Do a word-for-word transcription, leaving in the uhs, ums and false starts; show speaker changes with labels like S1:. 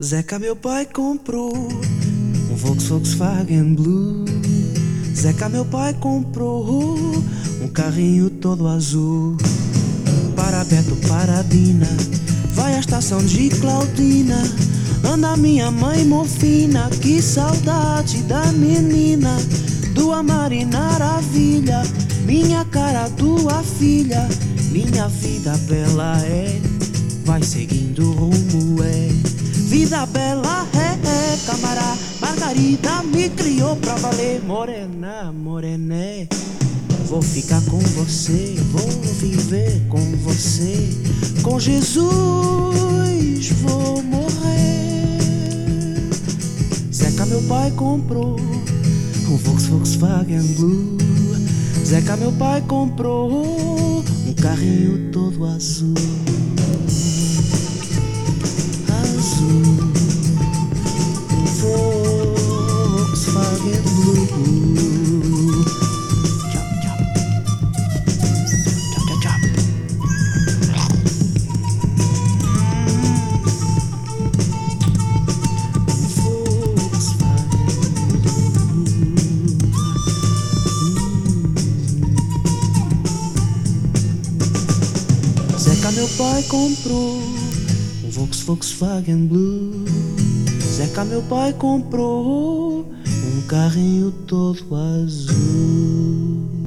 S1: Zeca, meu pai comprou um Volkswagen Blue. Zeca, meu pai comprou um carrinho todo azul. Para Beto, para Dina, vai à estação de Claudina. Anda minha mãe morfina, que saudade da menina. Do Mari Maravilha, minha cara, tua filha. Minha vida bela é, vai seguindo o rumo é. Vida bela é, é, camará, Margarida me criou pra valer. Morena, morené, vou ficar com você, vou viver com você. Com Jesus vou morrer. Zeca, meu pai comprou um Volkswagen Blue. Zeca, meu pai comprou um carrinho todo azul. Azul, um Volkswagen Blue. Tchau, tchau. Tchau, tchau, tchau. Um Volkswagen Blue. Zeca, meu pai comprou um Volkswagen Blue. Zeca, meu pai comprou um carrinho todo azul.